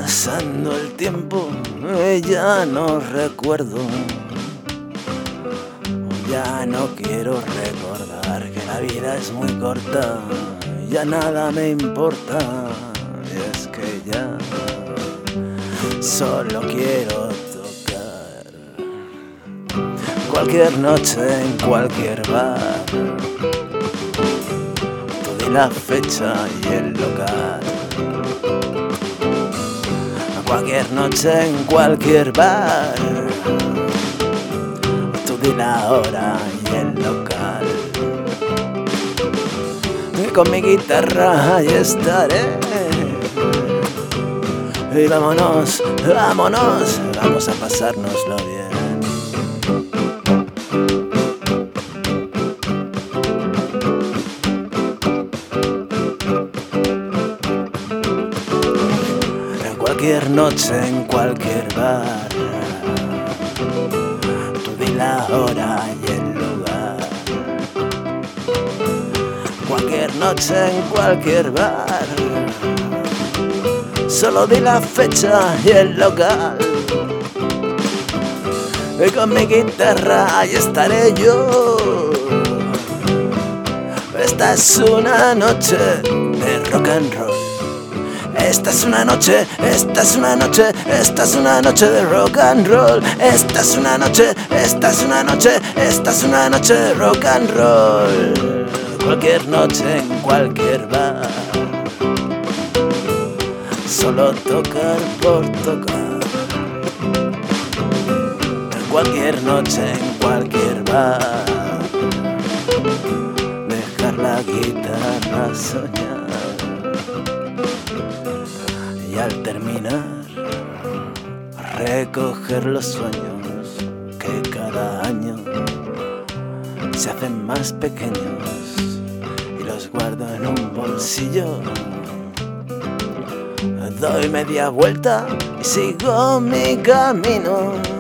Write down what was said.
pasando el tiempo y ya no recuerdo, ya no quiero recordar que la vida es muy corta, ya nada me importa, y es que ya solo quiero tocar cualquier noche en cualquier bar, tú di la fecha y el local. Cualquier noche en cualquier bar, tú di la hora y el local. Y con mi guitarra ahí estaré. Y vámonos, vámonos, vamos a pasárnoslo bien. Cualquier noche en cualquier bar, tú di la hora y el lugar. Cualquier noche en cualquier bar, solo di la fecha y el local. Y con mi guitarra ahí estaré yo. Esta es una noche de rock and roll. Esta es una noche, esta es una noche, esta es una noche de rock and roll. Esta es una noche, esta es una noche, esta es una noche de rock and roll. Cualquier noche en cualquier bar, solo tocar por tocar. Cualquier noche en cualquier bar, dejar la guitarra soñar. Y al terminar, recoger los sueños que cada año se hacen más pequeños y los guardo en un bolsillo. Doy media vuelta y sigo mi camino.